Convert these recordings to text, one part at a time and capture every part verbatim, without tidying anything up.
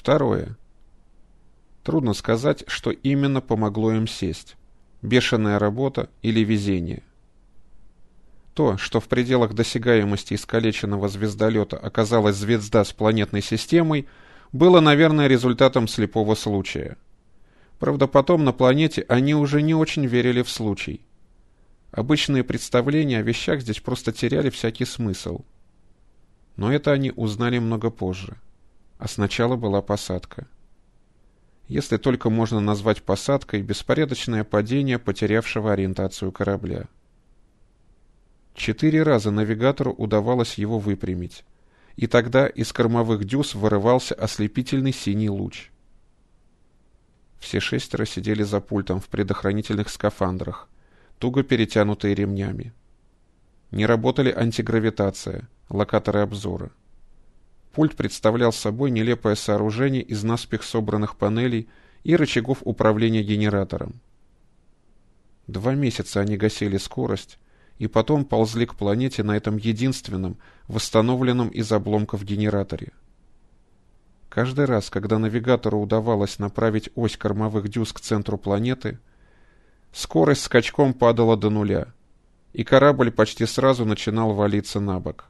Второе. Трудно сказать, что именно помогло им сесть. Бешеная работа или везение. То, что в пределах досягаемости искалеченного звездолета оказалась звезда с планетной системой, было, наверное, результатом слепого случая. Правда, потом на планете они уже не очень верили в случай. Обычные представления о вещах здесь просто теряли всякий смысл. Но это они узнали много позже. А сначала была посадка. Если только можно назвать посадкой беспорядочное падение потерявшего ориентацию корабля. Четыре раза навигатору удавалось его выпрямить, и тогда из кормовых дюз вырывался ослепительный синий луч. Все шестеро сидели за пультом в предохранительных скафандрах, туго перетянутые ремнями. Не работали антигравитация, локаторы обзора. Пульт представлял собой нелепое сооружение из наспех собранных панелей и рычагов управления генератором. Два месяца они гасили скорость, и потом ползли к планете на этом единственном, восстановленном из обломков генераторе. Каждый раз, когда навигатору удавалось направить ось кормовых дюз к центру планеты, скорость скачком падала до нуля, и корабль почти сразу начинал валиться на бок.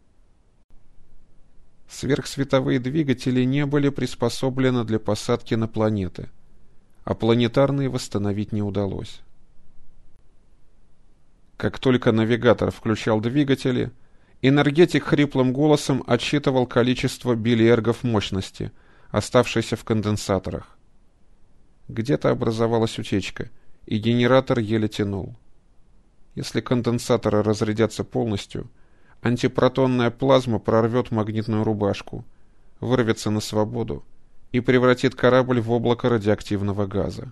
Сверхсветовые двигатели не были приспособлены для посадки на планеты, а планетарные восстановить не удалось. Как только навигатор включал двигатели, энергетик хриплым голосом отсчитывал количество биллиэргов мощности, оставшейся в конденсаторах. Где-то образовалась утечка, и генератор еле тянул. Если конденсаторы разрядятся полностью, антипротонная плазма прорвет магнитную рубашку, вырвется на свободу и превратит корабль в облако радиоактивного газа.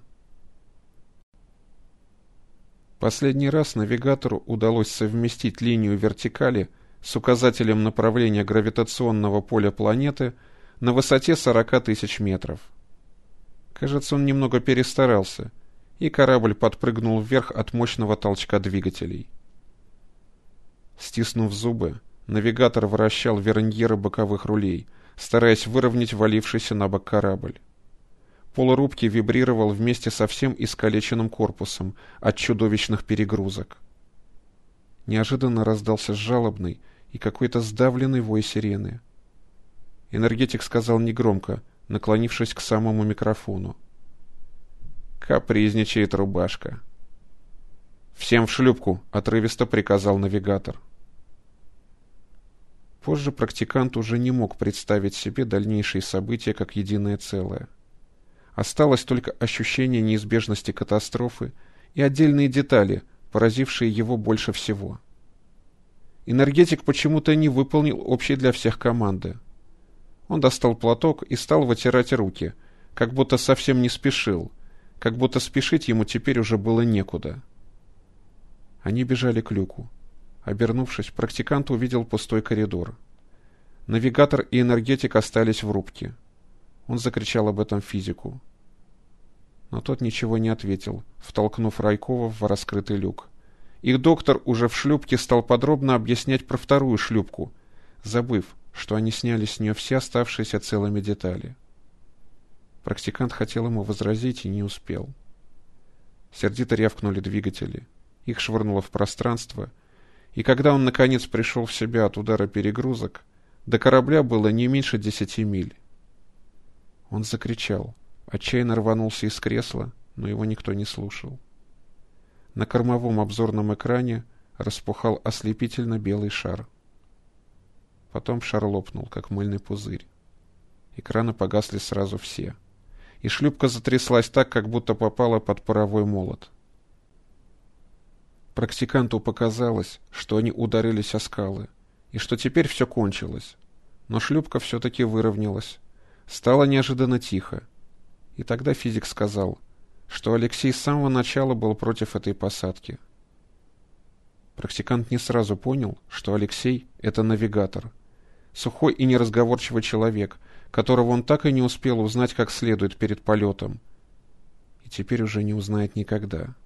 Последний раз навигатору удалось совместить линию вертикали с указателем направления гравитационного поля планеты на высоте сорока тысяч метров. Кажется, он немного перестарался, и корабль подпрыгнул вверх от мощного толчка двигателей. Стиснув зубы, навигатор вращал верньеры боковых рулей, стараясь выровнять валившийся на бок корабль. Пол рубки вибрировал вместе со всем искалеченным корпусом от чудовищных перегрузок. Неожиданно раздался жалобный и какой-то сдавленный вой сирены. Энергетик сказал негромко, наклонившись к самому микрофону. «Капризничает рубашка». «Всем в шлюпку!» — отрывисто приказал навигатор. Позже практикант уже не мог представить себе дальнейшие события как единое целое. Осталось только ощущение неизбежности катастрофы и отдельные детали, поразившие его больше всего. Энергетик почему-то не выполнил общей для всех команды. Он достал платок и стал вытирать руки, как будто совсем не спешил, как будто спешить ему теперь уже было некуда. Они бежали к люку. Обернувшись, практикант увидел пустой коридор. Навигатор и энергетик остались в рубке. Он закричал об этом физику. Но тот ничего не ответил, втолкнув Райкова в раскрытый люк. Их доктор уже в шлюпке стал подробно объяснять про вторую шлюпку, забыв, что они сняли с нее все оставшиеся целыми детали. Практикант хотел ему возразить и не успел. Сердито рявкнули двигатели. Их швырнуло в пространство, и когда он наконец пришел в себя от удара перегрузок, до корабля было не меньше десяти миль. Он закричал, отчаянно рванулся из кресла, но его никто не слушал. На кормовом обзорном экране распухал ослепительно белый шар. Потом шар лопнул, как мыльный пузырь. Экраны погасли сразу все, и шлюпка затряслась так, как будто попала под паровой молот. Практиканту показалось, что они ударились о скалы, и что теперь все кончилось. Но шлюпка все-таки выровнялась. Стало неожиданно тихо. И тогда физик сказал, что Алексей с самого начала был против этой посадки. Практикант не сразу понял, что Алексей — это навигатор. Сухой и неразговорчивый человек, которого он так и не успел узнать как следует перед полетом. И теперь уже не узнает никогда.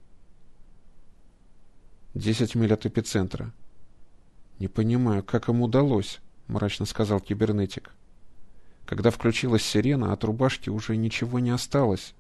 Десять миль от эпицентра. «Не понимаю, как им удалось», — мрачно сказал кибернетик. Когда включилась сирена, от рубашки уже ничего не осталось.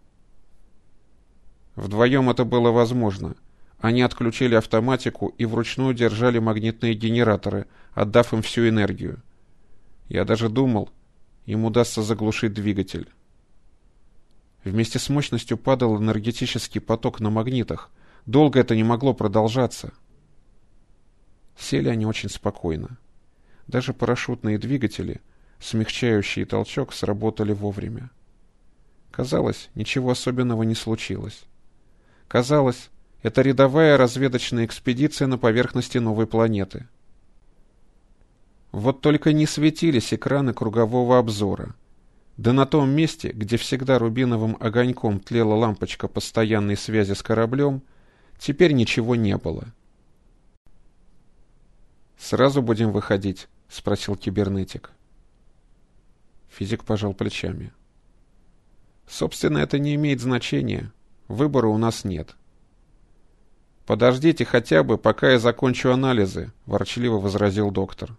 Вдвоем это было возможно. Они отключили автоматику и вручную держали магнитные генераторы, отдав им всю энергию. Я даже думал, им удастся заглушить двигатель. Вместе с мощностью падал энергетический поток на магнитах. Долго это не могло продолжаться. Сели они очень спокойно. Даже парашютные двигатели, смягчающие толчок, сработали вовремя. Казалось, ничего особенного не случилось. Казалось, это рядовая разведочная экспедиция на поверхности новой планеты. Вот только не светились экраны кругового обзора. Да на том месте, где всегда рубиновым огоньком тлела лампочка постоянной связи с кораблем, теперь ничего не было. «Сразу будем выходить?» — спросил кибернетик. Физик пожал плечами. «Собственно, это не имеет значения. Выбора у нас нет». «Подождите хотя бы, пока я закончу анализы», — ворчливо возразил доктор.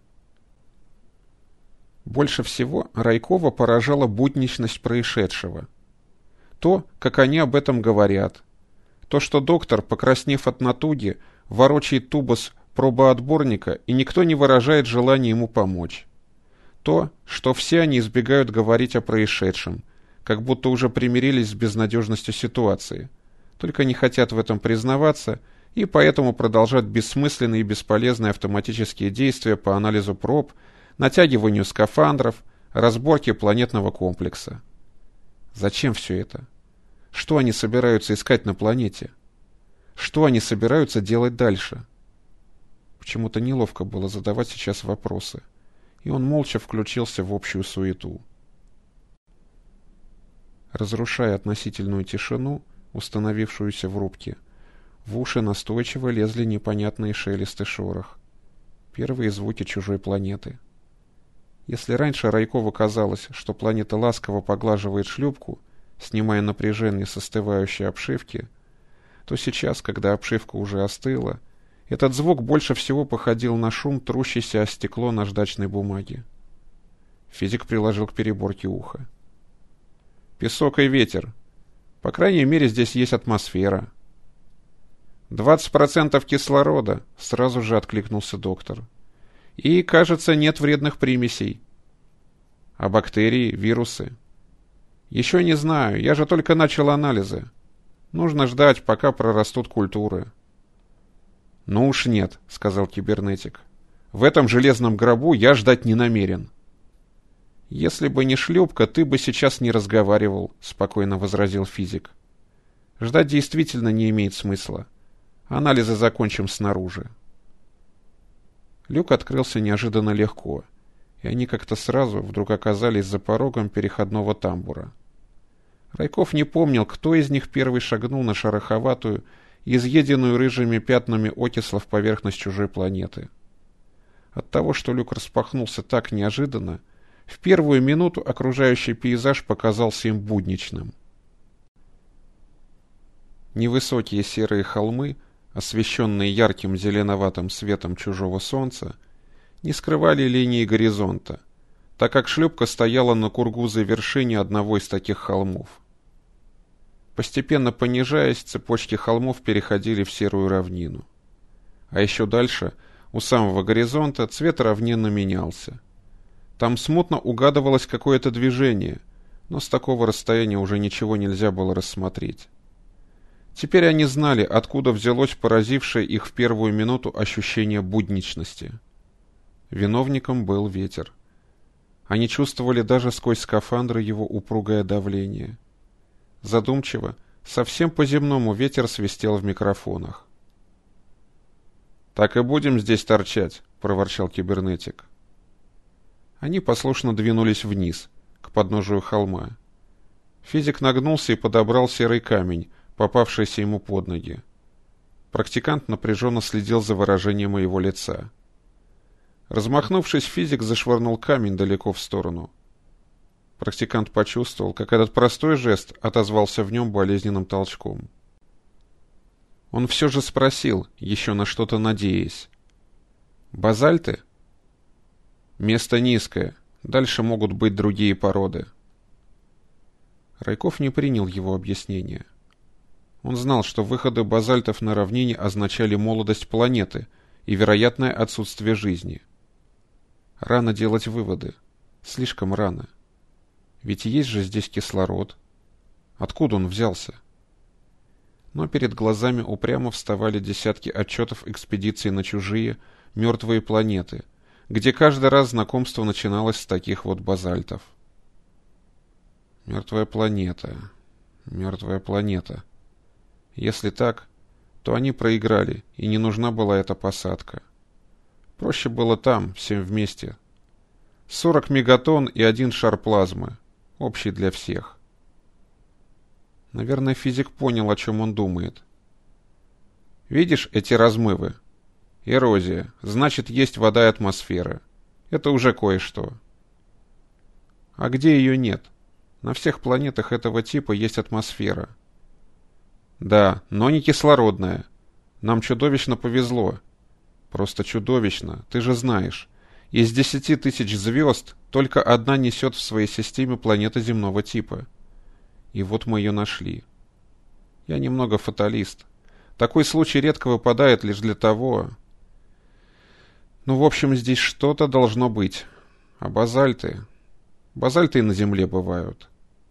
Больше всего Райкова поражала будничность происшедшего. То, как они об этом говорят. То, что доктор, покраснев от натуги, ворочает тубус пробоотборника, и никто не выражает желания ему помочь. То, что все они избегают говорить о происшедшем, как будто уже примирились с безнадежностью ситуации, только не хотят в этом признаваться и поэтому продолжают бессмысленные и бесполезные автоматические действия по анализу проб, натягиванию скафандров, разборке планетного комплекса. Зачем все это? Что они собираются искать на планете? Что они собираются делать дальше? Почему-то неловко было задавать сейчас вопросы, и он молча включился в общую суету. Разрушая относительную тишину, установившуюся в рубке, в уши настойчиво лезли непонятные шелест и шорох. Первые звуки чужой планеты. Если раньше Райкову казалось, что планета ласково поглаживает шлюпку, снимая напряжение с остывающей обшивки, то сейчас, когда обшивка уже остыла, этот звук больше всего походил на шум трущейся о стекло наждачной бумаги. Физик приложил к переборке ухо. «Песок и ветер. По крайней мере, здесь есть атмосфера». «Двадцать процентов кислорода», — сразу же откликнулся доктор. «И, кажется, нет вредных примесей». «А бактерии, вирусы?» «Еще не знаю, я же только начал анализы. Нужно ждать, пока прорастут культуры». «Ну уж нет», — сказал кибернетик. «В этом железном гробу я ждать не намерен». «Если бы не шлюпка, ты бы сейчас не разговаривал», — спокойно возразил физик. «Ждать действительно не имеет смысла. Анализы закончим снаружи». Люк открылся неожиданно легко, и они как-то сразу вдруг оказались за порогом переходного тамбура. Райков не помнил, кто из них первый шагнул на шероховатую, изъеденную рыжими пятнами окислов поверхность чужой планеты. От того, что люк распахнулся так неожиданно, в первую минуту окружающий пейзаж показался им будничным. Невысокие серые холмы, освещенные ярким зеленоватым светом чужого солнца, не скрывали линии горизонта, так как шлюпка стояла на кургузой вершине одного из таких холмов. Постепенно понижаясь, цепочки холмов переходили в серую равнину. А еще дальше, у самого горизонта, цвет равнины менялся. Там смутно угадывалось какое-то движение, но с такого расстояния уже ничего нельзя было рассмотреть. Теперь они знали, откуда взялось поразившее их в первую минуту ощущение будничности. Виновником был ветер. Они чувствовали даже сквозь скафандры его упругое давление. Задумчиво, совсем по-земному ветер свистел в микрофонах. «Так и будем здесь торчать», — проворчал кибернетик. Они послушно двинулись вниз, к подножию холма. Физик нагнулся и подобрал серый камень, попавшийся ему под ноги. Практикант напряженно следил за выражением его лица. Размахнувшись, физик зашвырнул камень далеко в сторону. Практикант почувствовал, как этот простой жест отозвался в нем болезненным толчком. Он все же спросил, еще на что-то надеясь. «Базальты?» «Место низкое», Дальше могут быть другие породы. Райков не принял его объяснения. Он знал, что выходы базальтов на равнине означали молодость планеты и вероятное отсутствие жизни. Рано делать выводы. Слишком рано. Ведь есть же здесь кислород. Откуда он взялся? Но перед глазами упрямо вставали десятки отчетов экспедиций на чужие, мертвые планеты, где каждый раз знакомство начиналось с таких вот базальтов. Мертвая планета. Мертвая планета. Если так, то они проиграли, и не нужна была эта посадка. Проще было там, всем вместе. сорок мегатонн и один шар плазмы. Общий для всех. Наверное, физик понял, о чем он думает. Видишь эти размывы? Эрозия. Значит, есть вода и атмосфера. Это уже кое-что. А где ее нет? На всех планетах этого типа есть атмосфера. Да, но не кислородная. Нам чудовищно повезло. Просто чудовищно, ты же знаешь. Из десяти тысяч звезд только одна несет в своей системе планеты земного типа. И вот мы ее нашли. Я немного фаталист. Такой случай редко выпадает лишь для того... Ну, в общем, здесь что-то должно быть. А базальты... Базальты и на Земле бывают.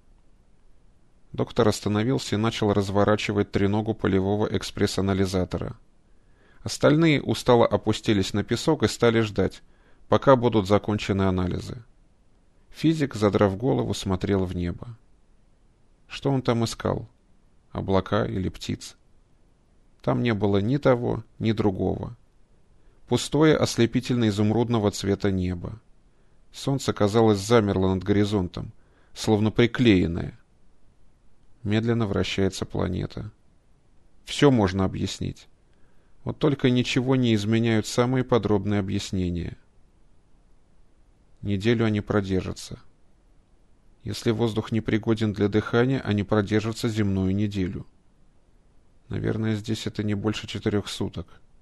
Доктор остановился и начал разворачивать треногу полевого экспресс-анализатора. Остальные устало опустились на песок и стали ждать, пока будут закончены анализы. Физик, задрав голову, смотрел в небо. Что он там искал? Облака или птиц? Там не было ни того, ни другого. Пустое, ослепительно-изумрудного цвета небо. Солнце, казалось, замерло над горизонтом, словно приклеенное. Медленно вращается планета. Все можно объяснить. Вот только ничего не изменяют самые подробные объяснения. Неделю они продержатся. Если воздух непригоден для дыхания, они продержатся земную неделю. Наверное, здесь это не больше четырех суток.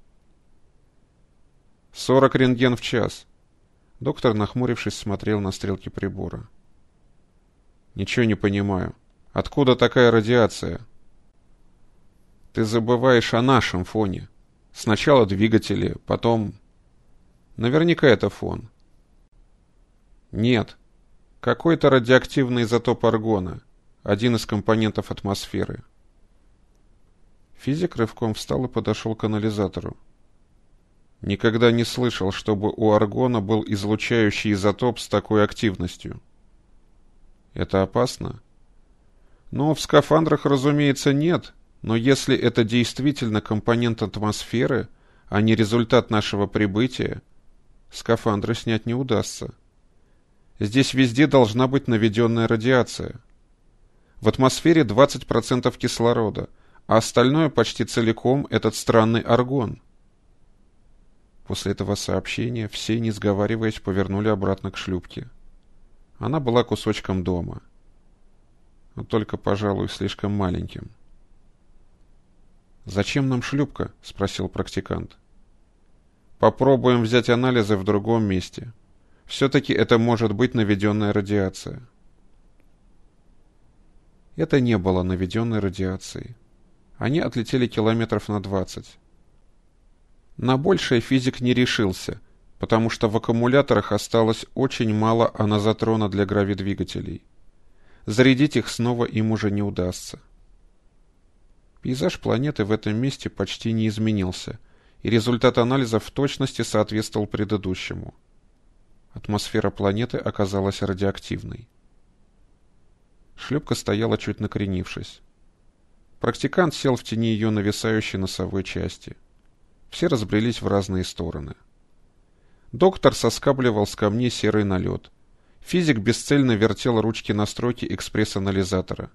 Сорок рентген в час. Доктор, нахмурившись, смотрел на стрелки прибора. Ничего не понимаю. Откуда такая радиация? Ты забываешь о нашем фоне. Сначала двигатели, потом... Наверняка это фон. Нет. Какой-то радиоактивный изотоп аргона. Один из компонентов атмосферы. Физик рывком встал и подошел к анализатору. Никогда не слышал, чтобы у аргона был излучающий изотоп с такой активностью. Это опасно? Ну, в скафандрах, разумеется, нет, но если это действительно компонент атмосферы, а не результат нашего прибытия, скафандры снять не удастся. Здесь везде должна быть наведенная радиация. В атмосфере двадцать процентов кислорода, а остальное почти целиком этот странный аргон. После этого сообщения все, не сговариваясь, повернули обратно к шлюпке. Она была кусочком дома. Но только, пожалуй, слишком маленьким. «Зачем нам шлюпка?» — спросил практикант. «Попробуем взять анализы в другом месте. Все-таки это может быть наведенная радиация». Это не было наведенной радиацией. Они отлетели километров на двадцать. На большее физик не решился, потому что в аккумуляторах осталось очень мало аназотрона для гравидвигателей. Зарядить их снова им уже не удастся. Пейзаж планеты в этом месте почти не изменился, и результат анализа в точности соответствовал предыдущему. Атмосфера планеты оказалась радиоактивной. Шлюпка стояла, чуть накренившись. Практикант сел в тени ее нависающей носовой части. Все разбрелись в разные стороны. Доктор соскабливал с камней серый налет. Физик бесцельно вертел ручки настройки экспресс-анализатора.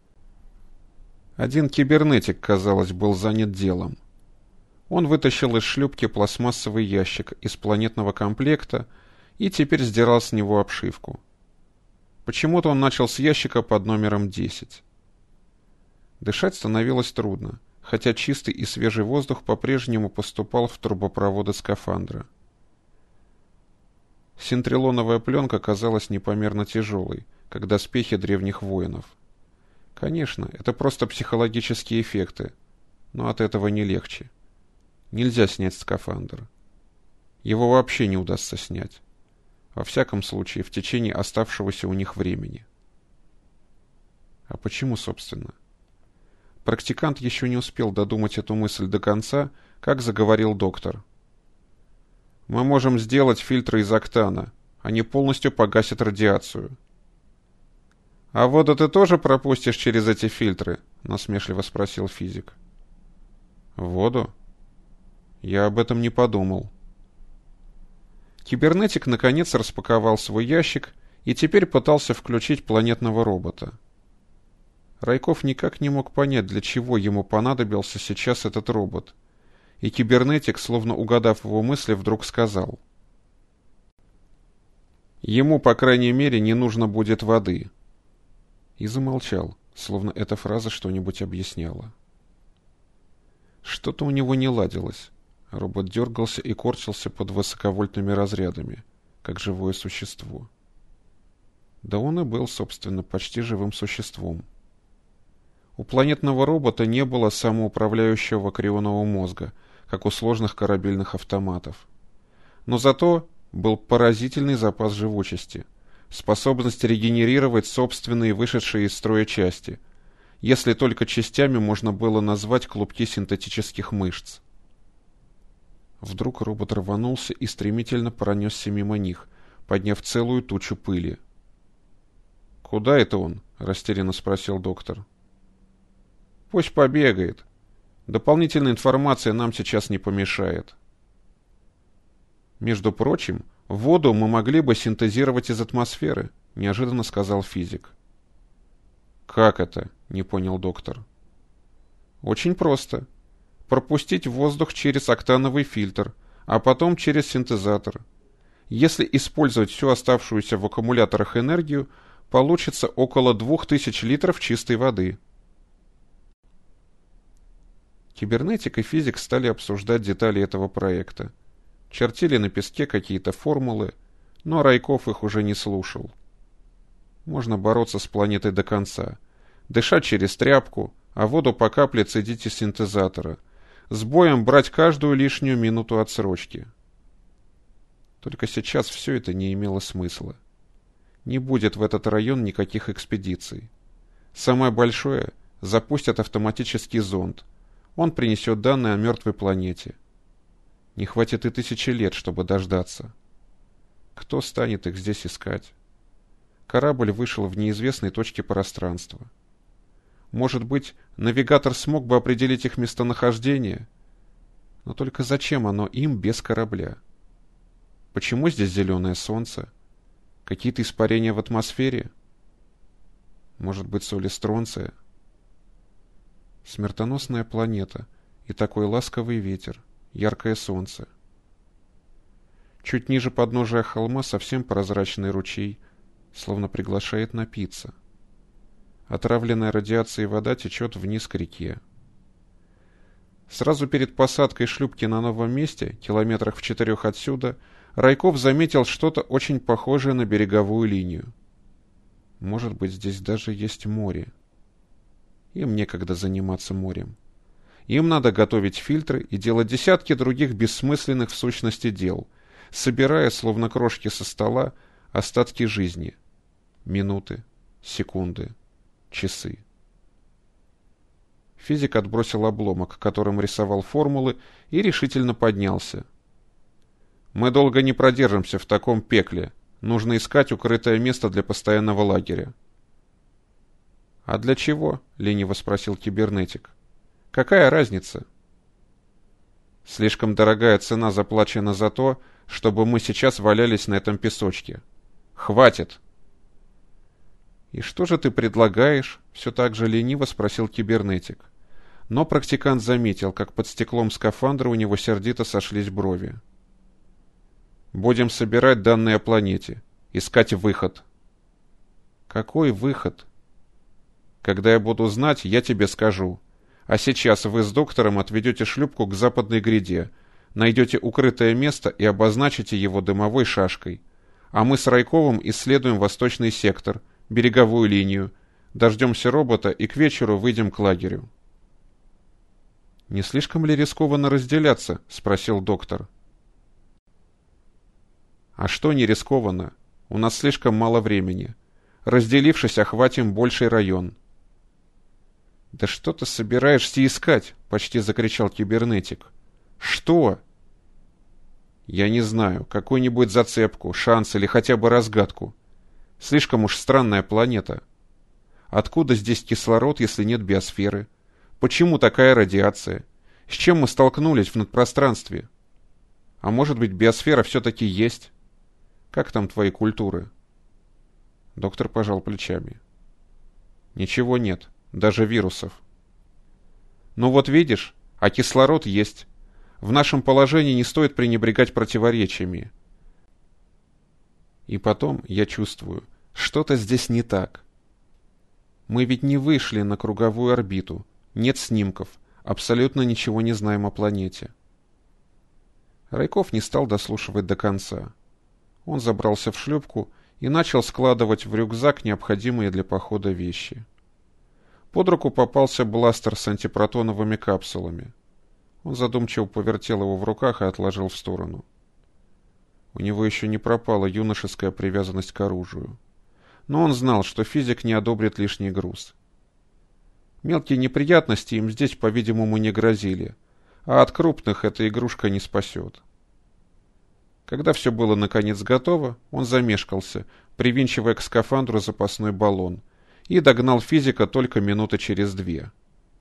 Один кибернетик, казалось, был занят делом. Он вытащил из шлюпки пластмассовый ящик из планетного комплекта и теперь сдирал с него обшивку. Почему-то он начал с ящика под номером десять. Дышать становилось трудно, хотя чистый и свежий воздух по-прежнему поступал в трубопроводы скафандра. Синтрилоновая пленка казалась непомерно тяжелой, как доспехи древних воинов. Конечно, это просто психологические эффекты, но от этого не легче. Нельзя снять скафандр. Его вообще не удастся снять. Во всяком случае, в течение оставшегося у них времени. А почему, собственно? Практикант еще не успел додумать эту мысль до конца, как заговорил доктор. Мы можем сделать фильтры из октана. Они полностью погасят радиацию. А воду ты тоже пропустишь через эти фильтры? Насмешливо спросил физик. Воду? Я об этом не подумал. Кибернетик наконец распаковал свой ящик и теперь пытался включить планетного робота. Райков никак не мог понять, для чего ему понадобился сейчас этот робот. И кибернетик, словно угадав его мысли, вдруг сказал. Ему, по крайней мере, не нужно будет воды. И замолчал, словно эта фраза что-нибудь объясняла. Что-то у него не ладилось. Робот дергался и корчился под высоковольтными разрядами, как живое существо. Да он и был, собственно, почти живым существом. У планетного робота не было самоуправляющего крионового мозга, как у сложных корабельных автоматов. Но зато был поразительный запас живучести, способность регенерировать собственные вышедшие из строя части, если только частями можно было назвать клубки синтетических мышц. Вдруг робот рванулся и стремительно пронесся мимо них, подняв целую тучу пыли. «Куда это он?» — растерянно спросил доктор. «Пусть побегает. Дополнительная информация нам сейчас не помешает». «Между прочим, воду мы могли бы синтезировать из атмосферы», — неожиданно сказал физик. «Как это?» — не понял доктор. «Очень просто. Пропустить воздух через октановый фильтр, а потом через синтезатор. Если использовать всю оставшуюся в аккумуляторах энергию, получится около двух тысяч литров чистой воды». Кибернетик и физик стали обсуждать детали этого проекта. Чертили на песке какие-то формулы, но Райков их уже не слушал. Можно бороться с планетой до конца. Дышать через тряпку, а воду по капле цедить из синтезатора. С боем брать каждую лишнюю минуту отсрочки. Только сейчас все это не имело смысла. Не будет в этот район никаких экспедиций. Самое большое — запустят автоматический зонд. Он принесет данные о мертвой планете. Не хватит и тысячи лет, чтобы дождаться. Кто станет их здесь искать? Корабль вышел в неизвестной точке пространства. Может быть, навигатор смог бы определить их местонахождение? Но только зачем оно им без корабля? Почему здесь зеленое солнце? Какие-то испарения в атмосфере? Может быть, соли стронция? Смертоносная планета и такой ласковый ветер, яркое солнце. Чуть ниже подножия холма совсем прозрачный ручей, словно приглашает напиться. Отравленная радиацией вода течет вниз к реке. Сразу перед посадкой шлюпки на новом месте, километрах в четырех отсюда, Райков заметил что-то очень похожее на береговую линию. Может быть, здесь даже есть море. Им некогда заниматься морем. Им надо готовить фильтры и делать десятки других бессмысленных в сущности дел, собирая, словно крошки со стола, остатки жизни. Минуты, секунды, часы. Физик отбросил обломок, которым рисовал формулы, и решительно поднялся. «Мы долго не продержимся в таком пекле. Нужно искать укрытое место для постоянного лагеря». «А для чего?» — лениво спросил кибернетик. «Какая разница?» «Слишком дорогая цена заплачена за то, чтобы мы сейчас валялись на этом песочке. Хватит!» «И что же ты предлагаешь?» — все так же лениво спросил кибернетик. Но практикант заметил, как под стеклом скафандра у него сердито сошлись брови. «Будем собирать данные о планете. Искать выход». «Какой выход?» «Когда я буду знать, я тебе скажу. А сейчас вы с доктором отведете шлюпку к западной гряде, найдете укрытое место и обозначите его дымовой шашкой. А мы с Райковым исследуем восточный сектор, береговую линию, дождемся робота и к вечеру выйдем к лагерю. «Не слишком ли рискованно разделяться?» — спросил доктор. «А что не рискованно? У нас слишком мало времени. Разделившись, охватим больший район». «Да что ты собираешься искать?» — почти закричал кибернетик. «Что?» «Я не знаю. Какую-нибудь зацепку, шанс или хотя бы разгадку. Слишком уж странная планета. Откуда здесь кислород, если нет биосферы? Почему такая радиация? С чем мы столкнулись в надпространстве? А может быть, биосфера все-таки есть? Как там твои культуры?» Доктор пожал плечами. «Ничего нет, даже вирусов». «Ну вот видишь, а кислород есть. В нашем положении не стоит пренебрегать противоречиями. И потом, я чувствую, что-то здесь не так. Мы ведь не вышли на круговую орбиту, нет снимков, абсолютно ничего не знаем о планете». Райков не стал дослушивать до конца. Он забрался в шлюпку и начал складывать в рюкзак необходимые для похода вещи. Под руку попался бластер с антипротоновыми капсулами. Он задумчиво повертел его в руках и отложил в сторону. У него еще не пропала юношеская привязанность к оружию. Но он знал, что физик не одобрит лишний груз. Мелкие неприятности им здесь, по-видимому, не грозили, а от крупных эта игрушка не спасет. Когда все было наконец готово, он замешкался, привинчивая к скафандру запасной баллон, и догнал физика только минуты через две.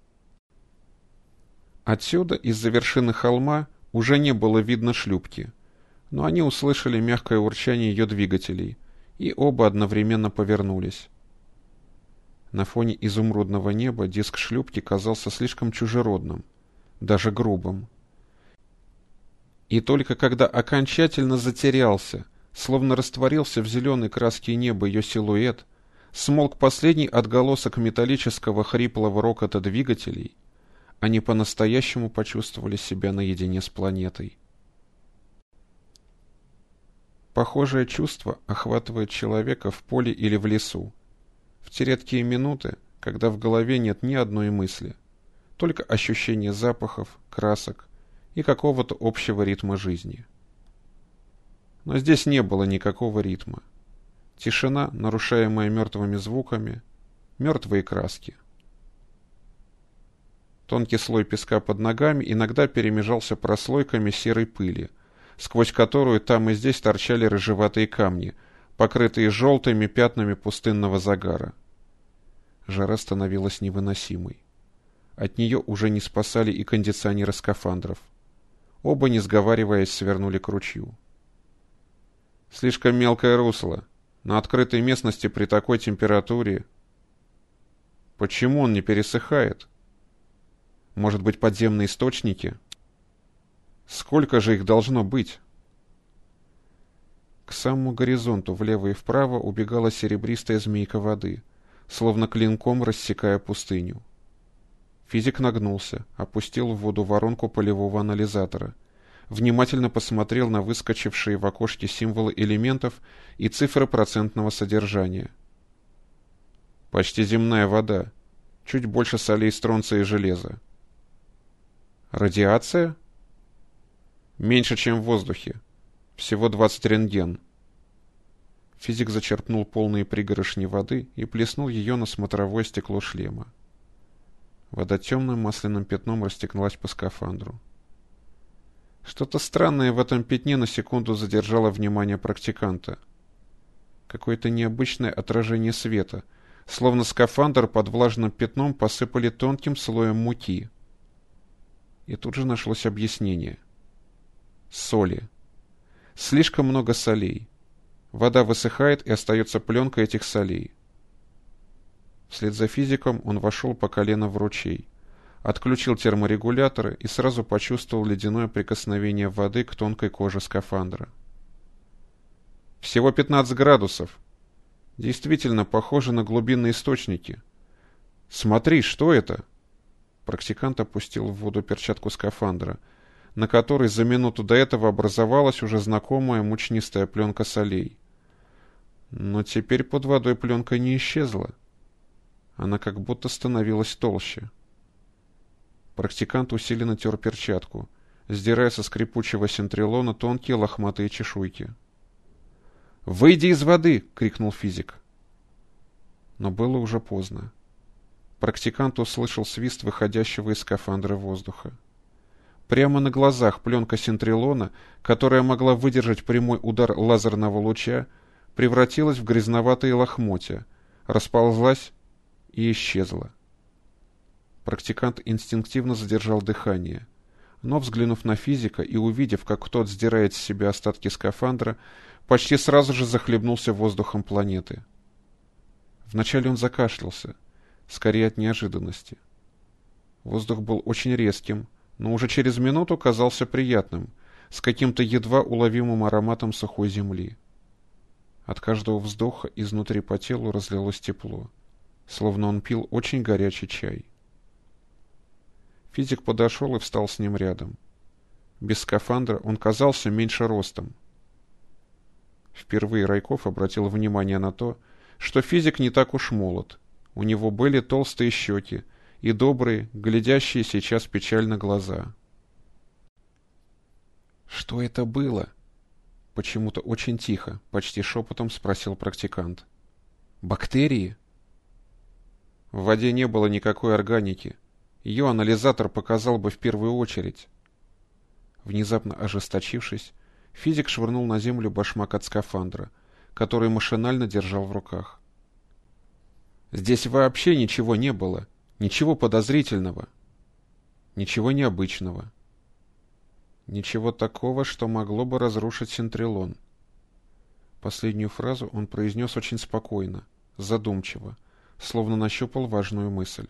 Отсюда, из-за вершины холма, уже не было видно шлюпки, но они услышали мягкое урчание ее двигателей, и оба одновременно повернулись. На фоне изумрудного неба диск шлюпки казался слишком чужеродным, даже грубым. И только когда окончательно затерялся, словно растворился в зеленой краске неба ее силуэт, смолк последний отголосок металлического хриплого рокота двигателей, они по-настоящему почувствовали себя наедине с планетой. Похожее чувство охватывает человека в поле или в лесу, в те редкие минуты, когда в голове нет ни одной мысли, только ощущение запахов, красок и какого-то общего ритма жизни. Но здесь не было никакого ритма. Тишина, нарушаемая мертвыми звуками, мертвые краски. Тонкий слой песка под ногами иногда перемежался прослойками серой пыли, сквозь которую там и здесь торчали рыжеватые камни, покрытые желтыми пятнами пустынного загара. Жара становилась невыносимой. От нее уже не спасали и кондиционеры скафандров. Оба, не сговариваясь, свернули к ручью. «Слишком мелкое русло. На открытой местности при такой температуре...» «Почему он не пересыхает? Может быть, подземные источники? Сколько же их должно быть?» К самому горизонту влево и вправо убегала серебристая змейка воды, словно клинком рассекая пустыню. Физик нагнулся, опустил в воду воронку полевого анализатора, внимательно посмотрел на выскочившие в окошке символы элементов и цифры процентного содержания. Почти земная вода, чуть больше солей стронция и железа. Радиация? Меньше, чем в воздухе. Всего двадцать рентген. Физик зачерпнул полные пригоршни воды и плеснул ее на смотровое стекло шлема. Вода темным масляным пятном растеклась по скафандру. Что-то странное в этом пятне на секунду задержало внимание практиканта. Какое-то необычное отражение света, словно скафандр под влажным пятном посыпали тонким слоем муки. И тут же нашлось объяснение. Соли. Слишком много солей. Вода высыхает, и остается пленка этих солей. Вслед за физиком он вошел по колено в ручей, отключил терморегуляторы и сразу почувствовал ледяное прикосновение воды к тонкой коже скафандра. Всего пятнадцать градусов. Действительно похоже на глубинные источники. Смотри, что это? Практикант опустил в воду перчатку скафандра, на которой за минуту до этого образовалась уже знакомая мучнистая пленка солей, Но теперь под водой пленка не исчезла. Она как будто становилась толще. Практикант усиленно тер перчатку, сдирая со скрипучего синтрилона тонкие лохматые чешуйки. «Выйди из воды!» — крикнул физик. Но было уже поздно. Практикант услышал свист выходящего из скафандра воздуха. Прямо на глазах пленка синтрилона, которая могла выдержать прямой удар лазерного луча, превратилась в грязноватые лохмотья, расползлась и исчезла. Практикант инстинктивно задержал дыхание, но, взглянув на физика и увидев, как тот сдирает с себя остатки скафандра, почти сразу же захлебнулся воздухом планеты. Вначале он закашлялся, скорее от неожиданности. Воздух был очень резким, но уже через минуту казался приятным, с каким-то едва уловимым ароматом сухой земли. От каждого вздоха изнутри по телу разлилось тепло, словно он пил очень горячий чай. Физик подошел и встал с ним рядом. Без скафандра он казался меньше ростом. Впервые Райков обратил внимание на то, что физик не так уж молод. У него были толстые щеки и добрые, глядящие сейчас печально глаза. «Что это было?» — почему-то очень тихо, почти шепотом спросил практикант. «Бактерии?» В воде не было никакой органики. Ее анализатор показал бы в первую очередь. Внезапно ожесточившись, физик швырнул на землю башмак от скафандра, который машинально держал в руках. Здесь вообще ничего не было, ничего подозрительного, ничего необычного, ничего такого, что могло бы разрушить синтрилон. Последнюю фразу он произнес очень спокойно, задумчиво, словно нащупал важную мысль.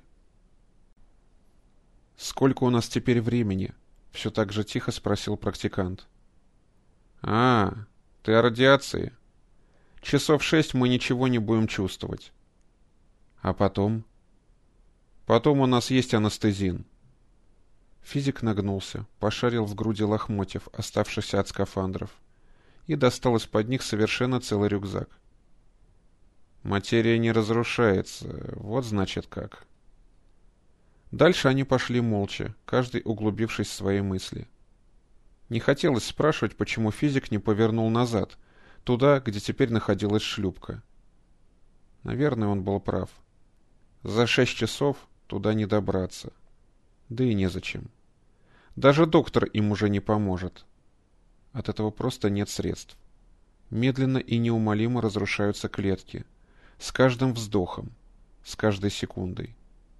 «Сколько у нас теперь времени?» — все так же тихо спросил практикант. «А, ты о радиации. Часов шесть мы ничего не будем чувствовать. А потом?» «Потом у нас есть анестезин». Физик нагнулся, пошарил в груди лохмотьев, оставшихся от скафандров, и достал из-под них совершенно целый рюкзак. «Материя не разрушается, вот значит как». Дальше они пошли молча, каждый углубившись в свои мысли. Не хотелось спрашивать, почему физик не повернул назад, туда, где теперь находилась шлюпка. Наверное, он был прав. За шесть часов туда не добраться. Да и незачем. Даже доктор им уже не поможет. От этого просто нет средств. Медленно и неумолимо разрушаются клетки. С каждым вздохом, с каждой секундой.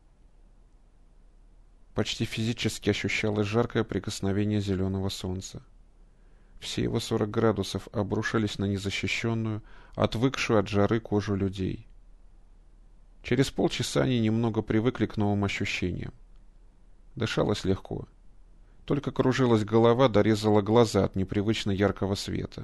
Почти физически ощущалось жаркое прикосновение зеленого солнца. Все его сорок градусов обрушились на незащищенную, отвыкшую от жары кожу людей. Через полчаса они немного привыкли к новым ощущениям. Дышалось легко. Только кружилась голова, дорезала глаза от непривычно яркого света.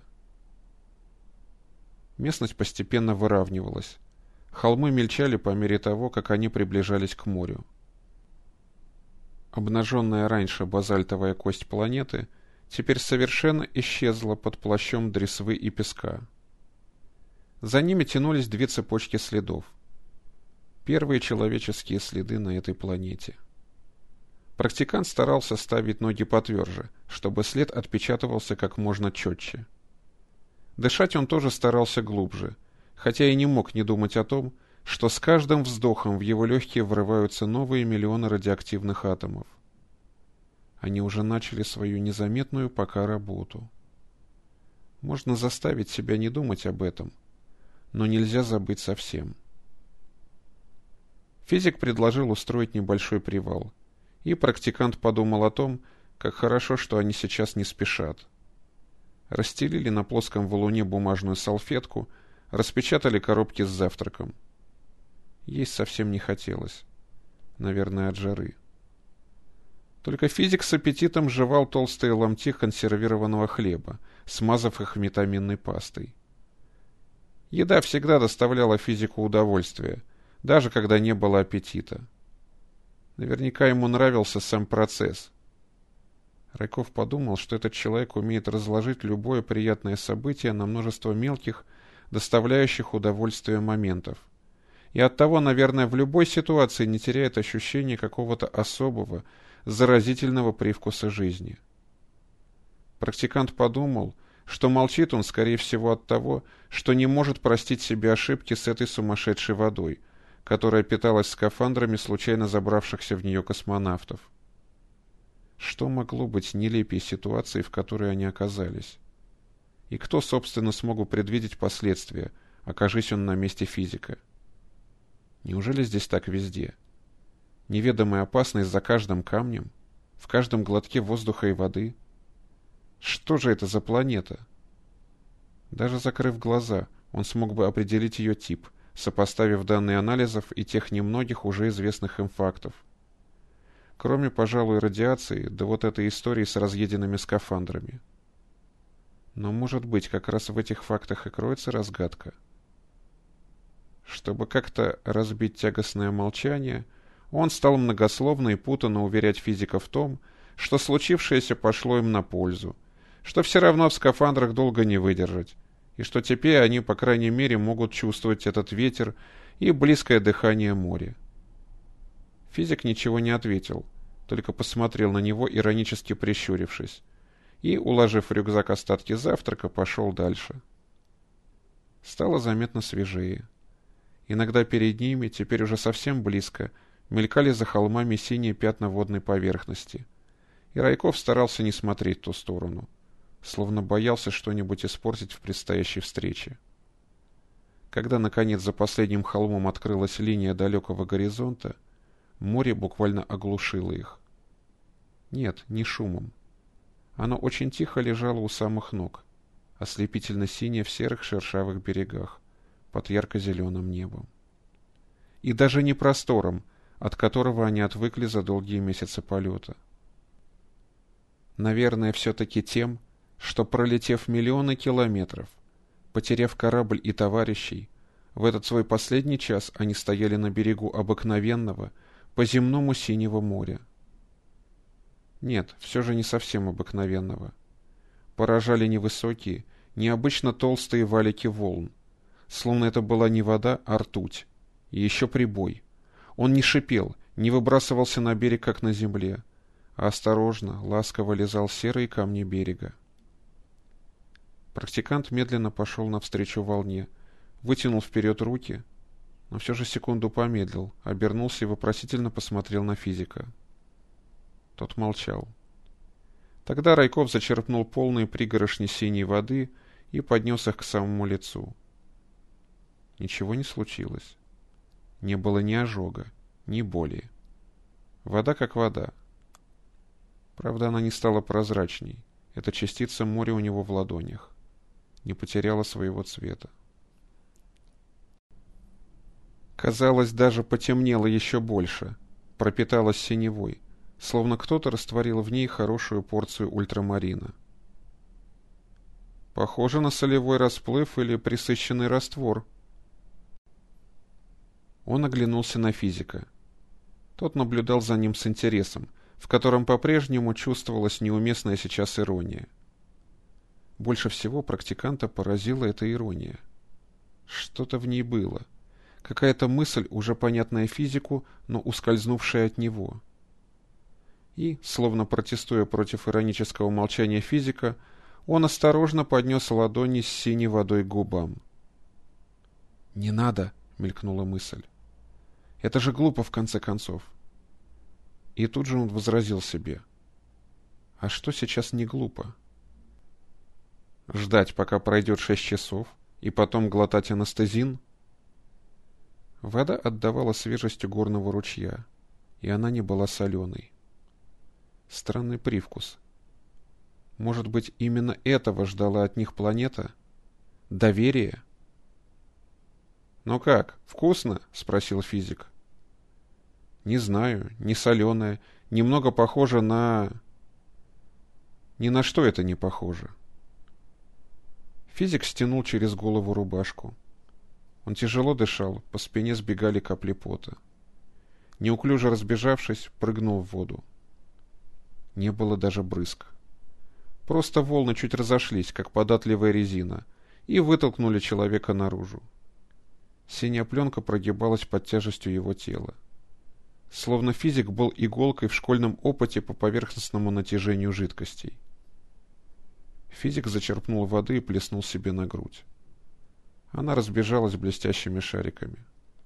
Местность постепенно выравнивалась. Холмы мельчали по мере того, как они приближались к морю. Обнаженная раньше базальтовая кость планеты теперь совершенно исчезла под плащом дресвы и песка. За ними тянулись две цепочки следов. Первые человеческие следы на этой планете. Практикант старался ставить ноги потверже, чтобы след отпечатывался как можно четче. Дышать он тоже старался глубже, хотя и не мог не думать о том, что с каждым вздохом в его легкие врываются новые миллионы радиоактивных атомов. Они уже начали свою незаметную пока работу. Можно заставить себя не думать об этом, но нельзя забыть совсем. Физик предложил устроить небольшой привал, и практикант подумал о том, как хорошо, что они сейчас не спешат. Расстелили на плоском валуне бумажную салфетку, распечатали коробки с завтраком. Есть совсем не хотелось. Наверное, от жары. Только физик с аппетитом жевал толстые ломти консервированного хлеба, смазав их витаминной пастой. Еда всегда доставляла физику удовольствие, даже когда не было аппетита. Наверняка ему нравился сам процесс. Райков подумал, что этот человек умеет разложить любое приятное событие на множество мелких, доставляющих удовольствие моментов. И оттого, наверное, в любой ситуации не теряет ощущение какого-то особого, заразительного привкуса жизни. Практикант подумал, что молчит он, скорее всего, от того, что не может простить себе ошибки с этой сумасшедшей водой, которая питалась скафандрами случайно забравшихся в нее космонавтов. Что могло быть нелепее ситуации, в которой они оказались? И кто, собственно, смог бы предвидеть последствия, окажись он на месте физика? Неужели здесь так везде? Неведомая опасность за каждым камнем, в каждом глотке воздуха и воды? Что же это за планета? Даже закрыв глаза, он смог бы определить ее тип, сопоставив данные анализов и тех немногих уже известных им фактов. Кроме, пожалуй, радиации, да вот этой истории с разъеденными скафандрами. Но, может быть, как раз в этих фактах и кроется разгадка. Чтобы как-то разбить тягостное молчание, он стал многословно и путанно уверять физика в том, что случившееся пошло им на пользу, что все равно в скафандрах долго не выдержать, и что теперь они, по крайней мере, могут чувствовать этот ветер и близкое дыхание моря. Физик ничего не ответил, только посмотрел на него, иронически прищурившись, и, уложив в рюкзак остатки завтрака, пошел дальше. Стало заметно свежее. Иногда перед ними, теперь уже совсем близко, мелькали за холмами синие пятна водной поверхности, и Райков старался не смотреть в ту сторону, словно боялся что-нибудь испортить в предстоящей встрече. Когда, наконец, за последним холмом открылась линия далекого горизонта, море буквально оглушило их. Нет, не шумом. Оно очень тихо лежало у самых ног, ослепительно-синее в серых шершавых берегах, под ярко-зеленым небом. И даже не простором, от которого они отвыкли за долгие месяцы полета. Наверное, все-таки тем, что, пролетев миллионы километров, потеряв корабль и товарищей, в этот свой последний час они стояли на берегу обыкновенного, по-земному синего моря. Нет, все же не совсем обыкновенного. Поражали невысокие, необычно толстые валики волн, словно это была не вода, а ртуть, и еще прибой. Он не шипел, не выбрасывался на берег, как на земле, а осторожно, ласково лизал серые камни берега. Практикант медленно пошел навстречу волне, вытянул вперед руки, но все же секунду помедлил, обернулся и вопросительно посмотрел на физика. Тот молчал. Тогда Райков зачерпнул полные пригорошни синей воды и поднес их к самому лицу. Ничего не случилось. Не было ни ожога, ни боли. Вода как вода. Правда, она не стала прозрачней. Эта частица моря у него в ладонях. Не потеряла своего цвета. Казалось, даже потемнело еще больше, пропиталась синевой, словно кто-то растворил в ней хорошую порцию ультрамарина. Похоже на солевой расплыв или пресыщенный раствор. Он оглянулся на физика. Тот наблюдал за ним с интересом, в котором по-прежнему чувствовалась неуместная сейчас ирония. Больше всего практиканта поразила эта ирония. Что-то в ней было. Какая-то мысль, уже понятная физику, но ускользнувшая от него. И, словно протестуя против иронического молчания физика, он осторожно поднес ладони с синей водой к губам. «Не надо!» — мелькнула мысль. «Это же глупо, в конце концов!» И тут же он возразил себе. «А что сейчас не глупо? Ждать, пока пройдет шесть часов, и потом глотать анестезин?» Вода отдавала свежестью горного ручья, и она не была соленой. Странный привкус. Может быть, именно этого ждала от них планета? Доверие? «Ну как, вкусно?» — спросил физик. «Не знаю, не соленое, немного похоже на...» «Ни на что это не похоже». Физик стянул через голову рубашку. Он тяжело дышал, по спине сбегали капли пота. Неуклюже разбежавшись, прыгнул в воду. Не было даже брызг. Просто волны чуть разошлись, как податливая резина, и вытолкнули человека наружу. Синяя пленка прогибалась под тяжестью его тела. Словно физик был иголкой в школьном опыте по поверхностному натяжению жидкостей. Физик зачерпнул воды и плеснул себе на грудь. Она разбежалась блестящими шариками.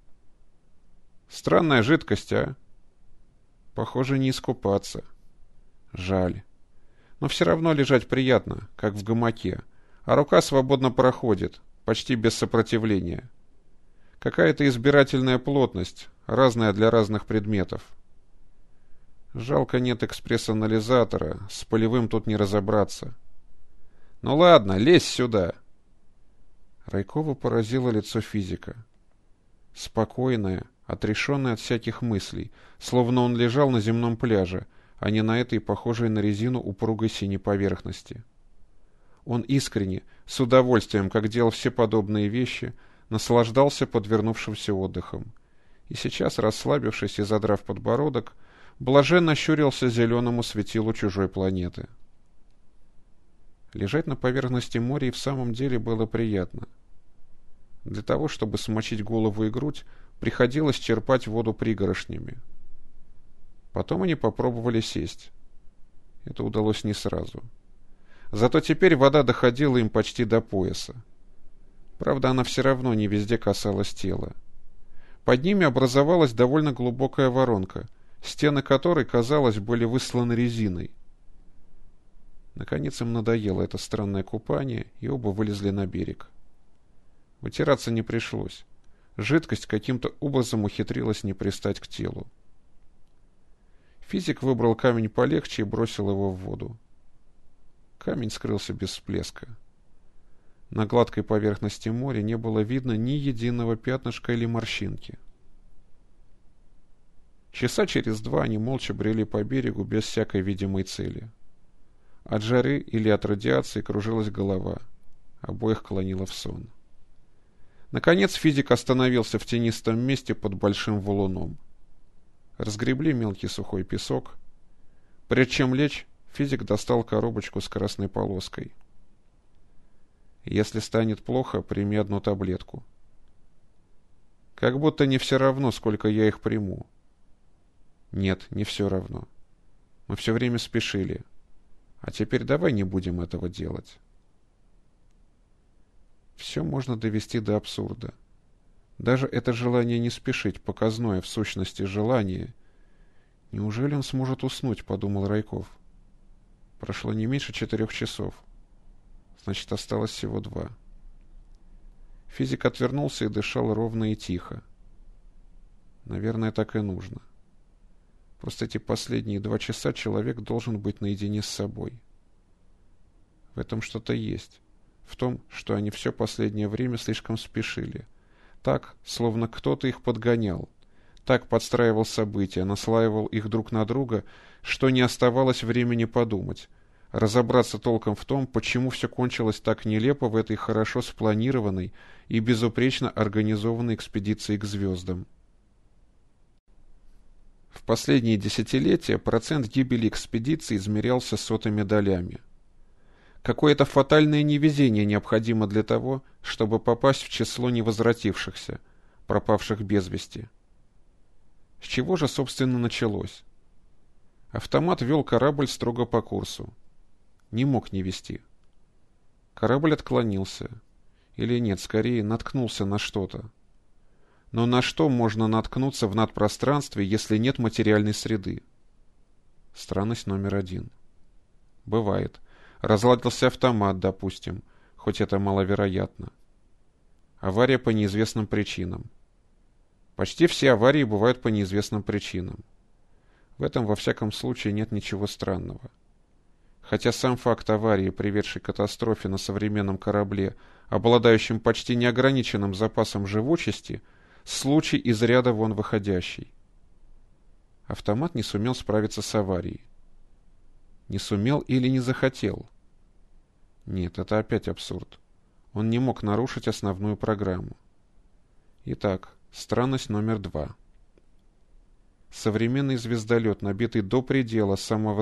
«Странная жидкость, а? Похоже, не искупаться. Жаль. Но все равно лежать приятно, как в гамаке, а рука свободно проходит, почти без сопротивления. Какая-то избирательная плотность, разная для разных предметов. Жалко, нет экспресс-анализатора, с полевым тут не разобраться. Ну ладно, лезь сюда!» Райкова поразило лицо физика. Спокойное, отрешенное от всяких мыслей, словно он лежал на земном пляже, а не на этой, похожей на резину, упругой синей поверхности. Он искренне, с удовольствием, как делал все подобные вещи, наслаждался подвернувшимся отдыхом, и сейчас, расслабившись и задрав подбородок, блаженно щурился зеленому светилу чужой планеты. Лежать на поверхности моря и в самом деле было приятно. Для того, чтобы смочить голову и грудь, приходилось черпать воду пригоршнями. Потом они попробовали сесть. Это удалось не сразу. Зато теперь вода доходила им почти до пояса. Правда, она все равно не везде касалась тела. Под ними образовалась довольно глубокая воронка, стены которой, казалось, были высланы резиной. Наконец им надоело это странное купание, и оба вылезли на берег. Вытираться не пришлось. Жидкость каким-то образом ухитрилась не пристать к телу. Физик выбрал камень полегче и бросил его в воду. Камень скрылся без всплеска. На гладкой поверхности моря не было видно ни единого пятнышка или морщинки. Часа через два они молча брели по берегу без всякой видимой цели. От жары или от радиации кружилась голова. Обоих клонило в сон. Наконец физик остановился в тенистом месте под большим валуном. Разгребли мелкий сухой песок. Прежде чем лечь, физик достал коробочку с красной полоской. «Если станет плохо, прими одну таблетку». «Как будто не все равно, сколько я их приму». «Нет, не все равно. Мы все время спешили. А теперь давай не будем этого делать». Все можно довести до абсурда. Даже это желание не спешить, показное в сущности желание. «Неужели он сможет уснуть?» — подумал Райков. Прошло не меньше четырех часов. Значит, осталось всего два. Физик отвернулся и дышал ровно и тихо. Наверное, так и нужно. Просто эти последние два часа человек должен быть наедине с собой. В этом что-то есть. В том, что они все последнее время слишком спешили. Так, словно кто-то их подгонял. Так подстраивал события, наслаивал их друг на друга, что не оставалось времени подумать, разобраться толком в том, почему все кончилось так нелепо в этой хорошо спланированной и безупречно организованной экспедиции к звездам. В последние десятилетия процент гибели экспедиции измерялся сотыми долями. Какое-то фатальное невезение необходимо для того, чтобы попасть в число невозвратившихся, пропавших без вести. С чего же, собственно, началось? Автомат вел корабль строго по курсу. Не мог не вести. Корабль отклонился. Или нет, скорее, наткнулся на что-то. Но на что можно наткнуться в надпространстве, если нет материальной среды? Странность номер один. Бывает. Разладился автомат, допустим, хоть это маловероятно. Авария по неизвестным причинам. Почти все аварии бывают по неизвестным причинам. В этом, во всяком случае, нет ничего странного. Хотя сам факт аварии, приведший к катастрофе на современном корабле, обладающем почти неограниченным запасом живучести, случай из ряда вон выходящий. Автомат не сумел справиться с аварией. Не сумел или не захотел? Нет, это опять абсурд. Он не мог нарушить основную программу. Итак, странность номер два. Современный звездолет, набитый до предела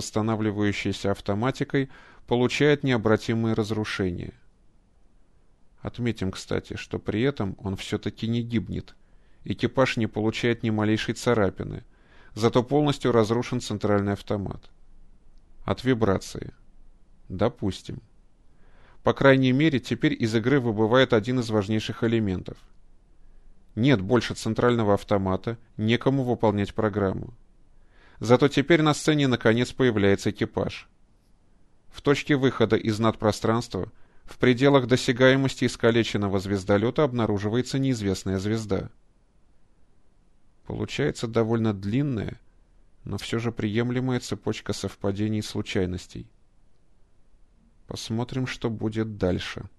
самовосстанавливающейся автоматикой, получает необратимые разрушения. Отметим, кстати, что при этом он все-таки не гибнет. Экипаж не получает ни малейшей царапины, зато полностью разрушен центральный автомат. От вибрации. Допустим. По крайней мере, теперь из игры выбывает один из важнейших элементов. Нет больше центрального автомата, некому выполнять программу. Зато теперь на сцене наконец появляется экипаж. В точке выхода из надпространства, в пределах досягаемости искалеченного звездолета, обнаруживается неизвестная звезда. Получается довольно длинная, но все же приемлемая цепочка совпадений и случайностей. Посмотрим, что будет дальше.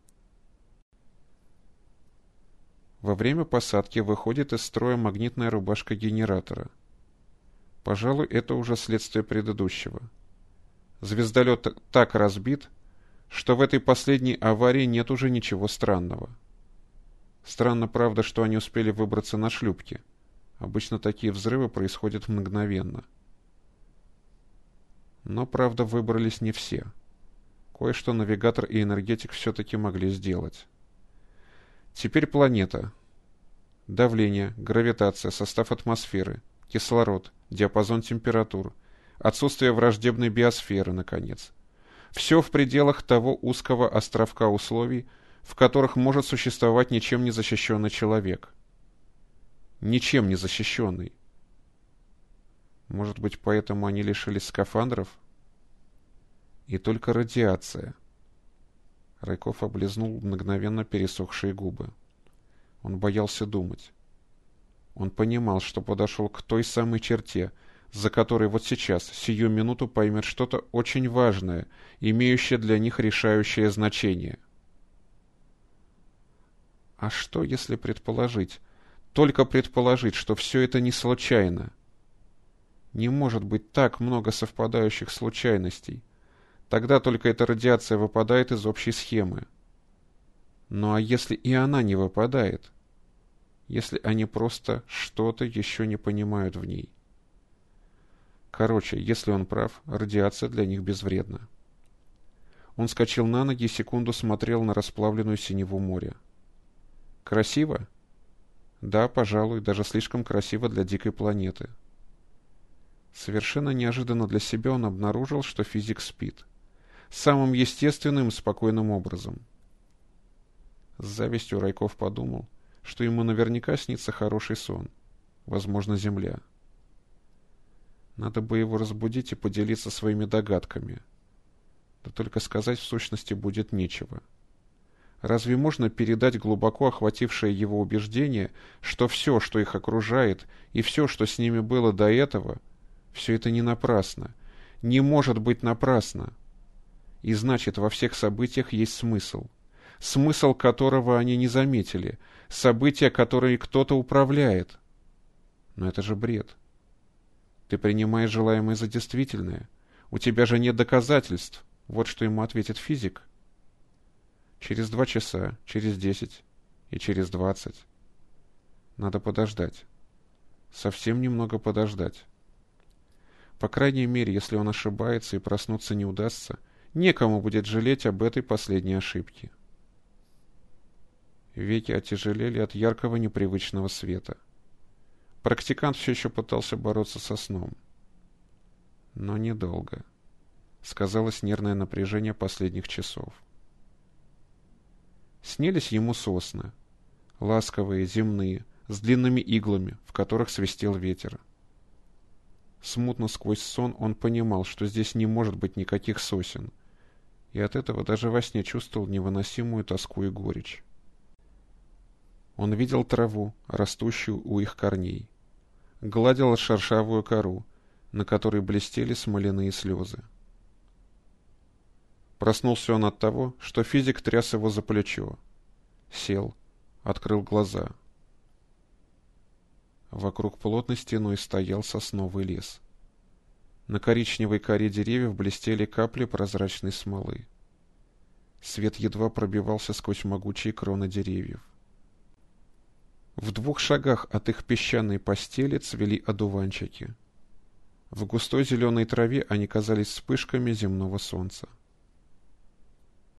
Во время посадки выходит из строя магнитная рубашка генератора. Пожалуй, это уже следствие предыдущего. Звездолет так разбит, что в этой последней аварии нет уже ничего странного. Странно, правда, что они успели выбраться на шлюпке. Обычно такие взрывы происходят мгновенно. Но, правда, выбрались не все. Кое-что навигатор и энергетик все-таки могли сделать. Теперь планета. Давление, гравитация, состав атмосферы, кислород, диапазон температур, отсутствие враждебной биосферы, наконец. Все в пределах того узкого островка условий, в которых может существовать ничем не защищенный человек. Ничем не защищенный. Может быть, поэтому они лишились скафандров? И только радиация. Райков облизнул мгновенно пересохшие губы. Он боялся думать. Он понимал, что подошел к той самой черте, за которой вот сейчас, сию минуту, поймет что-то очень важное, имеющее для них решающее значение. А что, если предположить, только предположить, что все это не случайно? Не может быть так много совпадающих случайностей. Тогда только эта радиация выпадает из общей схемы. Ну а если и она не выпадает? Если они просто что-то еще не понимают в ней? Короче, если он прав, радиация для них безвредна. Он вскочил на ноги и секунду смотрел на расплавленную синеву моря. Красиво? Да, пожалуй, даже слишком красиво для дикой планеты. Совершенно неожиданно для себя он обнаружил, что физик спит. Самым естественным и спокойным образом. С завистью Райков подумал, что ему наверняка снится хороший сон. Возможно, Земля. Надо бы его разбудить и поделиться своими догадками. Да только сказать в сущности будет нечего. Разве можно передать глубоко охватившее его убеждение, что все, что их окружает, и все, что с ними было до этого, все это не напрасно, не может быть напрасно? И значит, во всех событиях есть смысл. Смысл которого они не заметили. События, которые кто-то управляет. Но это же бред. Ты принимаешь желаемое за действительное. У тебя же нет доказательств. Вот что ему ответит физик. Через два часа, через десять и через двадцать. Надо подождать. Совсем немного подождать. По крайней мере, если он ошибается и проснуться не удастся, некому будет жалеть об этой последней ошибке. Веки отяжелели от яркого непривычного света. Практикант все еще пытался бороться со сном. Но недолго. Сказалось нервное напряжение последних часов. Снились ему сосны. Ласковые, земные, с длинными иглами, в которых свистел ветер. Смутно сквозь сон он понимал, что здесь не может быть никаких сосен, и от этого даже во сне чувствовал невыносимую тоску и горечь. Он видел траву, растущую у их корней, гладил шершавую кору, на которой блестели смоляные слезы. Проснулся он от того, что физик тряс его за плечо. Сел, открыл глаза. Вокруг плотной стеной стоял сосновый лес. На коричневой коре деревьев блестели капли прозрачной смолы. Свет едва пробивался сквозь могучие кроны деревьев. В двух шагах от их песчаной постели цвели одуванчики. В густой зеленой траве они казались вспышками земного солнца.